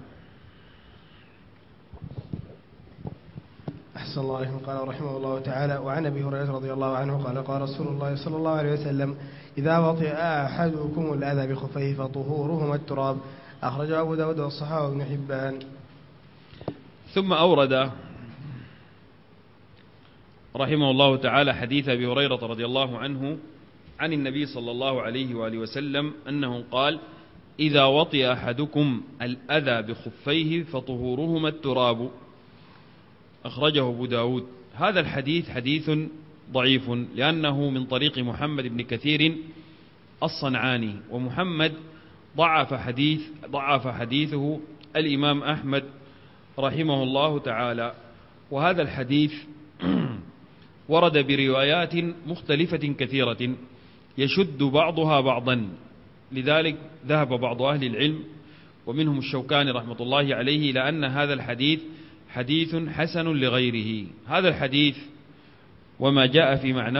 أحسن الله عليكم. قال رحمه الله تعالى: وعن أبي هريرة رضي الله عنه قال: قال رسول الله صلى الله عليه وسلم: إذا وطئ أحدكم الأذى بخفيه فطهورهما التراب. أخرجه أبو داود والصحابة وابن حبان. ثم أورد رحمه الله تعالى حديث أبي هريرة رضي الله عنه عن النبي صلى الله عليه وآله وسلم أنه قال: إذا وطئ أحدكم الأذى بخفيه فطهورهما التراب. أخرجه أبو داود. هذا الحديث حديث ضعيف لأنه من طريق محمد بن كثير الصنعاني، ومحمد ضعف حديثه الإمام أحمد رحمه الله تعالى. وهذا الحديث ورد بروايات مختلفة كثيرة يشد بعضها بعضا، لذلك ذهب بعض أهل العلم ومنهم الشوكاني رحمة الله عليه إلى أن هذا الحديث حديث حسن لغيره. هذا الحديث وما جاء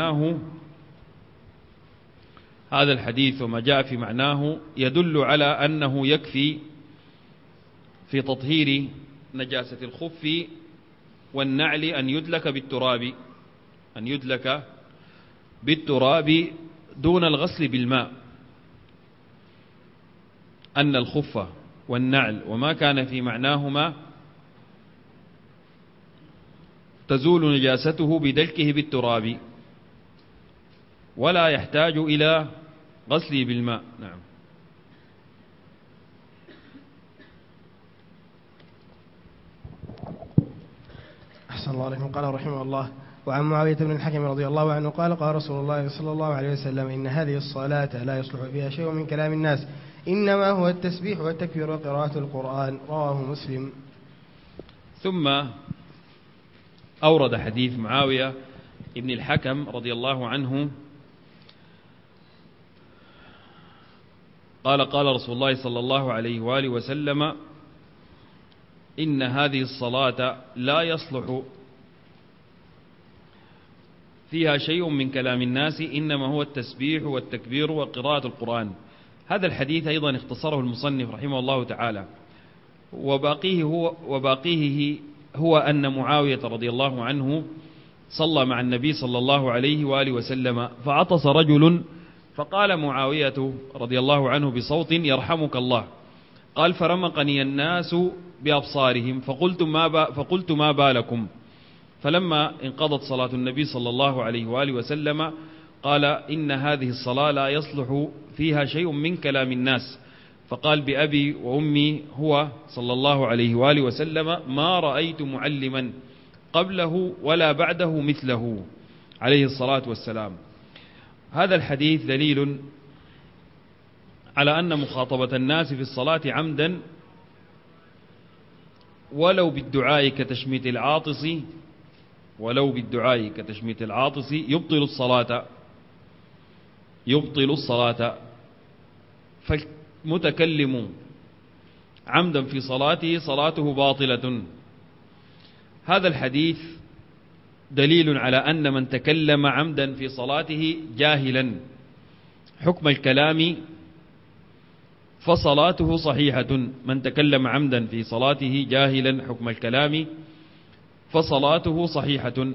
في معناه يدل على أنه يكفي في تطهير نجاسة الخف والنعل أن يدلك بالتراب دون الغسل بالماء، أن الخف والنعل وما كان في معناهما تزول نجاسته بدلكه بالتراب ولا يحتاج إلى غسله بالماء. نعم. أحسن الله عليكم. قال رحمه الله: وعن معاوية بن الحكم رضي الله عنه قال: قال رسول الله صلى الله عليه وسلم: إن هذه الصلاة لا يصلح فيها شيء من كلام الناس، إنما هو التسبيح والتكبير وقراءة القرآن. رواه مسلم. ثم أورد حديث معاوية بن الحكم رضي الله عنه قال: قال رسول الله صلى الله عليه وآله وسلم: إن هذه الصلاة لا يصلح فيها شيء من كلام الناس، إنما هو التسبيح والتكبير وقراءة القرآن. هذا الحديث أيضا اختصره المصنف رحمه الله تعالى، وباقيه هو أن معاوية رضي الله عنه صلى مع النبي صلى الله عليه وآله وسلم، فعطس رجل فقال معاوية رضي الله عنه بصوت: يرحمك الله. قال: فرمقني الناس بأبصارهم فقلت ما بالكم. فلما انقضت صلاة النبي صلى الله عليه وآله وسلم قال: إن هذه الصلاة لا يصلح فيها شيء من كلام الناس. فقال: بأبي وأمي هو صلى الله عليه وآله وسلم ما رأيت معلما قبله ولا بعده مثله عليه الصلاة والسلام. هذا الحديث دليل على أن مخاطبة الناس في الصلاة عمدا ولو بالدعاء كتشميت العاطس يبطل الصلاة. فالمتكلم عمدا في صلاته صلاته باطلة. هذا الحديث دليل على أن من تكلم عمدا في صلاته جاهلا حكم الكلام فصلاته صحيحة. من تكلم عمدا في صلاته جاهلا حكم الكلام فصلاته صحيحة.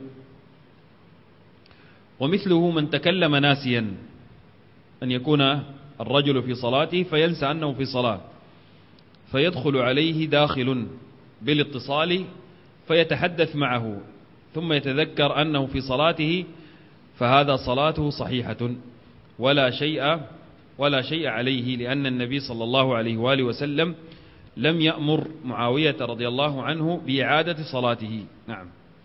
ومثله من تكلم ناسيا، أن يكون الرجل في صلاته فينسى أنه في صلاة، فيدخل عليه داخل بالاتصال فيتحدث معه ثم يتذكر أنه في صلاته، فهذا صلاته صحيحة ولا شيء عليه، لأن النبي صلى الله عليه وآله وسلم لم يأمر معاوية رضي الله عنه بإعادة صلاته. نعم.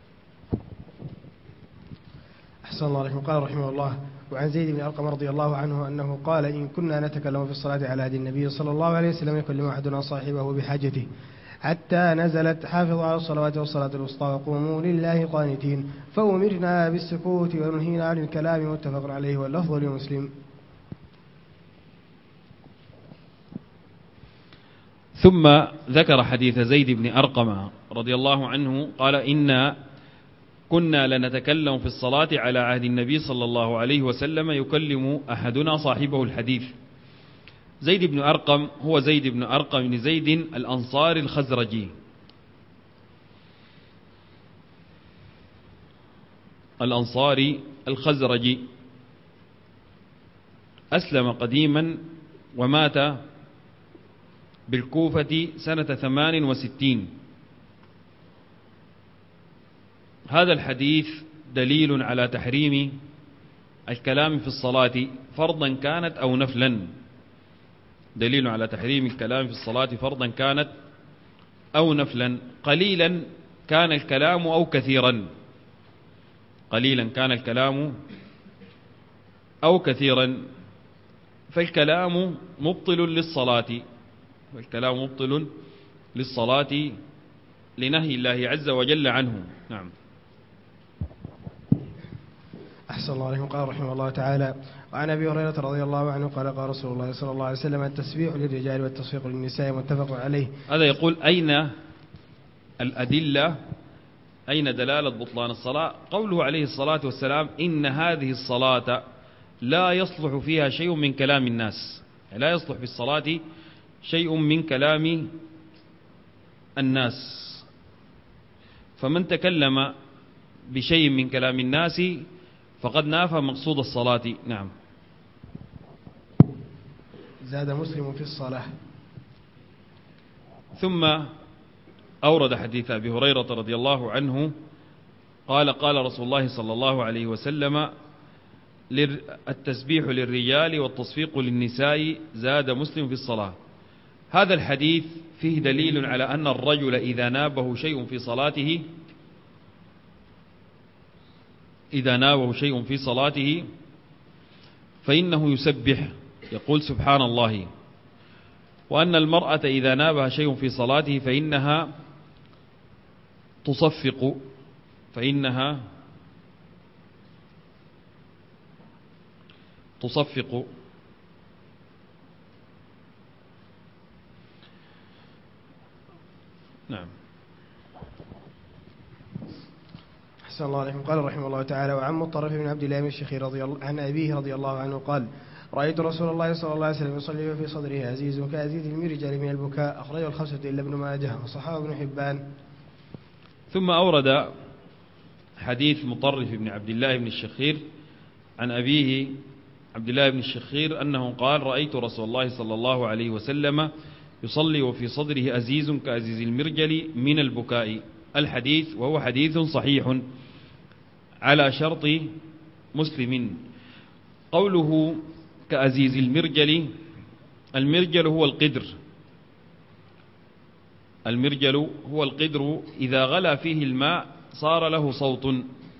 أحسن الله عليكم. قال رحمه الله: وعن زيد بن أرقم رضي الله عنه أنه قال: إن كنا نتكلم في الصلاة على يد النبي صلى الله عليه وسلم يكلم أحدنا صاحبه بحاجته حتى نزلت: حافظوا على الصلوات والصلاة الوسطى وقوموا لله قانتين، فأمرنا بالسكوت ونهينا عن الكلام. متفق عليه واللفظ لمسلم. ثم ذكر حديث زيد بن أرقم رضي الله عنه قال إنا كنا لنتكلم في الصلاة على عهد النبي صلى الله عليه وسلم يكلم أحدنا صاحبه الحديث. زيد بن أرقم هو زيد بن أرقم بن زيد الأنصاري الخزرجي، الأنصاري الخزرجي، أسلم قديما ومات بالكوفة سنة 68. هذا الحديث دليل على تحريم الكلام في الصلاة فرضا كانت أو نفلا، دليل على تحريم الكلام في الصلاة فرضا كانت أو نفلا، قليلا كان الكلام أو كثيرا، قليلا كان الكلام أو كثيرا، فالكلام مبطل للصلاة، والكلام مبطل للصلاة لنهي الله عز وجل عنه. نعم. أحسن الله عليكم. قال رحمه الله تعالى: وعن أبي هريرة رضي الله عنه قال: قال رسول الله صلى الله عليه وسلم: التسبيح للرجال والتصفيق للنساء، متفق عليه. هذا يقول أين الأدلة، أين دلالة بطلان الصلاة؟ قوله عليه الصلاة والسلام: إن هذه الصلاة لا يصلح فيها شيء من كلام الناس، لا يصلح في الصلاة شيء من كلام الناس، فمن تكلم بشيء من كلام الناس فقد نافى مقصود الصلاة. نعم. زاد مسلم في الصلاة. ثم أورد حديث أبي هريرة رضي الله عنه قال: قال رسول الله صلى الله عليه وسلم: التسبيح للرجال والتصفيق للنساء، زاد مسلم في الصلاة. هذا الحديث فيه دليل على أن الرجل إذا نابه شيء في صلاته، إذا نابه شيء في صلاته فإنه يسبح، يقول سبحان الله، وأن المرأة إذا نابها شيء في صلاته فإنها تصفق، فإنها تصفق. نعم. أحسن الله عليكم. قال رحمه الله تعالى: وعن مطرف بن عبد الله بن الشخير عن أبيه رضي الله عنه قال: رأيت رسول الله صلى الله عليه وسلم يصلي وفي صدره عزيز كعزيز المرجل من البكاء، أخرجه الخمسة إلا ابن ماجه وصححه ابن حبان. ثم أورد حديث مطرف بن عبد الله بن الشخير عن أبيه عبد الله بن الشخير أنه قال: رأيت رسول الله صلى الله عليه وسلم يصلي وفي صدره أزيز كأزيز المرجل من البكاء. الحديث وهو حديث صحيح على شرط مسلم. قوله كأزيز المرجل، المرجل هو القدر، المرجل هو القدر إذا غلى فيه الماء صار له صوت.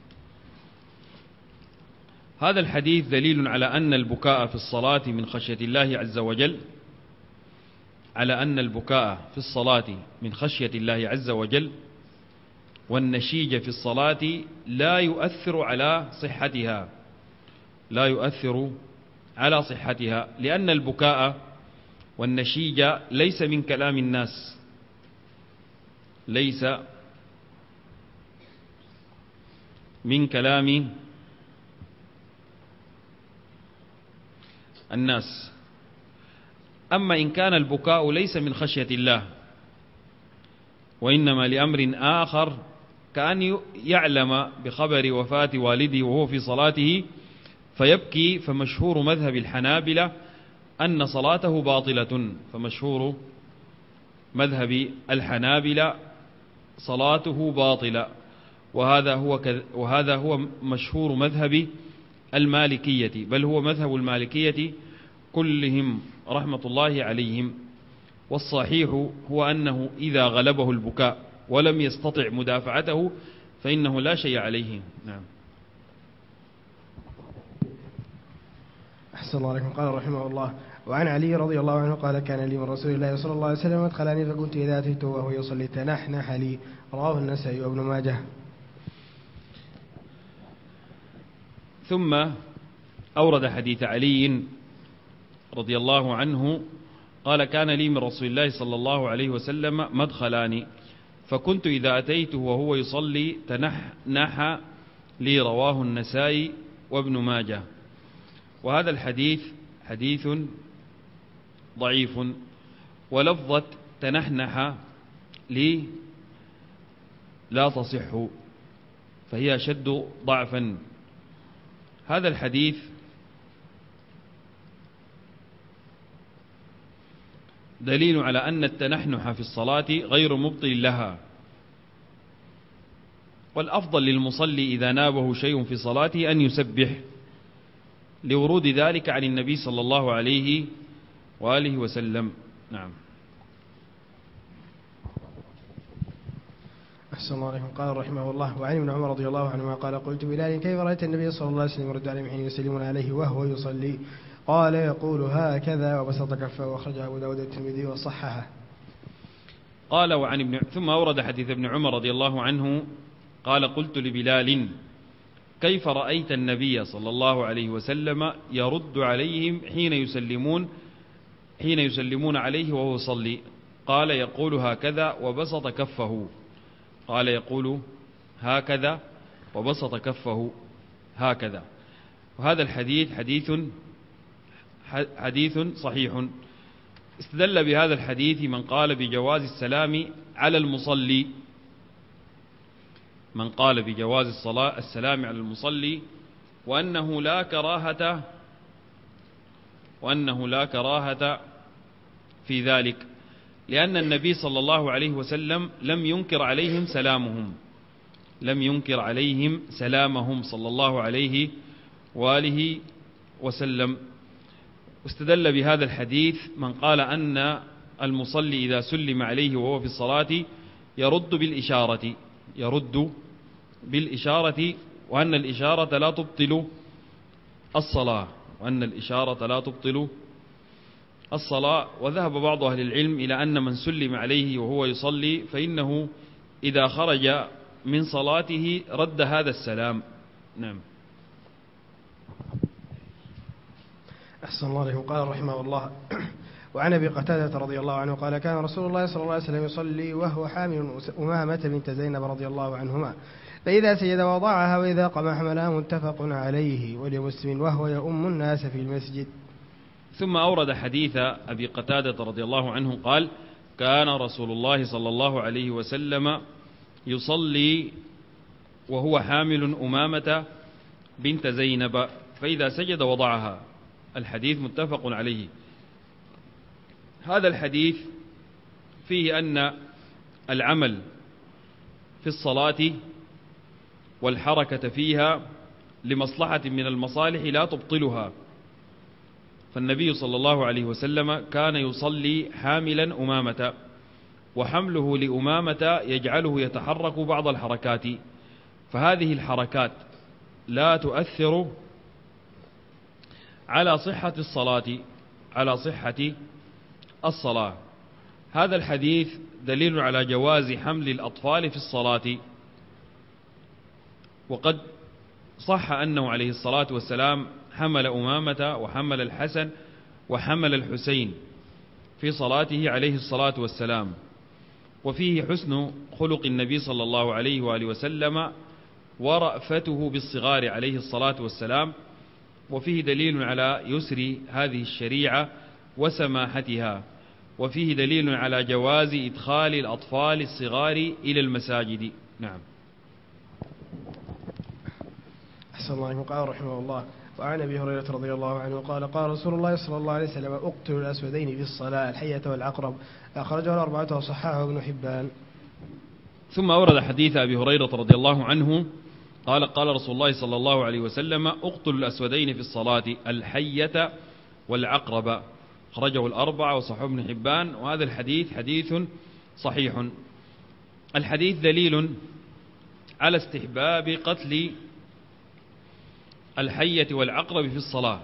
هذا الحديث دليل على أن البكاء في الصلاة من خشية الله عز وجل، على أن البكاء في الصلاة من خشية الله عز وجل، والنشيج في الصلاة لا يؤثر على صحتها، لا يؤثر على صحتها، لأن البكاء والنشيج ليس من كلام الناس، ليس من كلام الناس. أما إن كان البكاء ليس من خشية الله وإنما لأمر آخر، كأن يعلم بخبر وفاة والده وهو في صلاته فيبكي، فمشهور مذهب الحنابلة أن صلاته باطلة، فمشهور مذهب الحنابلة صلاته باطلة، وهذا هو مشهور مذهب المالكية، بل هو مذهب المالكية كلهم رحمة الله عليهم. والصحيح هو أنه إذا غلبه البكاء ولم يستطع مدافعته فإنه لا شيء عليه. نعم. أحسن الله عليكم. قال رحمه الله: وعن علي رضي الله عنه قال: كان لي من رسول الله صلى الله عليه وسلم مدخلاني، فكنت إذا أتيته وهو يصلي تنحنح لي، رواه النسائي وابن ماجه. ثم أورد حديث علي رضي الله عنه قال كان لي من رسول الله صلى الله عليه وسلم مدخلان، فكنت إذا أتيته وهو يصلي تنحنح لي. رواه النسائي وابن ماجه. وهذا الحديث حديث ضعيف، ولفظة تنحنح لي لا تصح، فهي أشد ضعفا. هذا الحديث دليل على أن التنحنح في الصلاة غير مبطل لها، والأفضل للمصلي إذا نابه شيء في صلاته أن يسبح، لورود ذلك عن النبي صلى الله عليه وآله وسلم. نعم. أحسن الله عليكم. قال رحمه الله: وعن ابن عمر رضي الله عنهما قال: قلت بلال كيف رأيت النبي صلى الله عليه وسلم يرد عليهم حين يسلمون عليه وهو يصلي؟ قال: يقول هكذا وبسط كفه، وأخرجه أبو داود الترمذي وصححه. قال ثم أورد حديث ابن عمر رضي الله عنه قال: قلت لبلال كيف رأيت النبي صلى الله عليه وسلم يرد عليهم حين يسلمون عليه وهو يصلي؟ قال: يقول هكذا وبسط كفه. قال: يقول هكذا وبسط كفه هكذا. وهذا الحديث حديث صحيح. استدل بهذا الحديث من قال بجواز السلام على المصلي، السلام على المصلي، وأنه لا كراهة في ذلك، لأن النبي صلى الله عليه وسلم لم ينكر عليهم سلامهم صلى الله عليه وآله وسلم. واستدل بهذا الحديث من قال أن المصلي إذا سلم عليه وهو في الصلاة يرد بالإشارة، وأن الإشارة لا تبطل الصلاة. وذهب بعض أهل العلم إلى أن من سلم عليه وهو يصلي فإنه إذا خرج من صلاته رد هذا السلام. نعم. أحسن الله عليكم. قال رحمه الله: وعن أبي قتادة رضي الله عنه قال: كان رسول الله صلى الله عليه وسلم يصلي وهو حامل أمامة بنت زينب رضي الله عنهما، فإذا سجد وضعها وإذا قام حملها، متفق عليه. ولمسلم: وهو يؤم الناس في المسجد. ثم أورد حديث أبي قتادة رضي الله عنه قال: كان رسول الله صلى الله عليه وسلم يصلي وهو حامل أمامة بنت زينب فإذا سجد وضعها. الحديث متفق عليه. هذا الحديث فيه أن العمل في الصلاة والحركة فيها لمصلحة من المصالح لا تبطلها، فالنبي صلى الله عليه وسلم كان يصلي حاملا أمامة، وحمله لأمامة يجعله يتحرك بعض الحركات، فهذه الحركات لا تؤثر على صحة الصلاة. هذا الحديث دليل على جواز حمل الأطفال في الصلاة، وقد صح أنه عليه الصلاة والسلام حمل أمامة وحمل الحسن وحمل الحسين في صلاته عليه الصلاة والسلام، وفيه حسن خلق النبي صلى الله عليه وآله وسلم ورأفته بالصغار عليه الصلاة والسلام، وفيه دليل على يسر هذه الشريعة وسماحتها، وفيه دليل على جواز إدخال الأطفال الصغار إلى المساجد. نعم. أحسن الله عليكم. قال رحمه الله: وعن أبي هريرة رضي الله عنه قال: قال رسول الله صلى الله عليه وسلم: اقتلوا الأسودين في الصلاة، الحية والعقرب. أخرجه الأربعة وصححه ابن حبان. ثم أورد حديث أبي هريرة رضي الله عنه قال: قال رسول الله صلى الله عليه وسلم: اقتلوا الأسودين في الصلاة، الحية والعقرب. أخرجه الأربعة وصححه ابن حبان. وهذا الحديث حديث صحيح. الحديث دليل على استحباب قتل الحية والعقرب في الصلاة،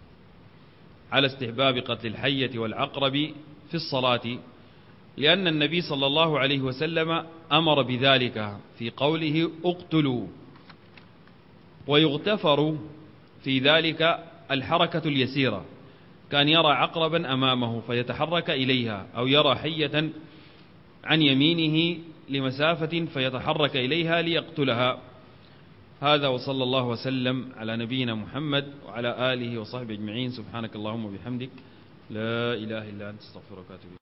في الصلاة، لأن النبي صلى الله عليه وسلم أمر بذلك في قوله: اقتلوا. ويغتفر في ذلك الحركة اليسيرة، كأن يرى عقربا أمامه فيتحرك إليها، أو يرى حية عن يمينه لمسافة فيتحرك إليها ليقتلها. هذا، وصلى الله وسلم على نبينا محمد وعلى آله وصحبه أجمعين. سبحانك اللهم وبحمدك، لا إله إلا أنت، استغفرك وأتوب إليك.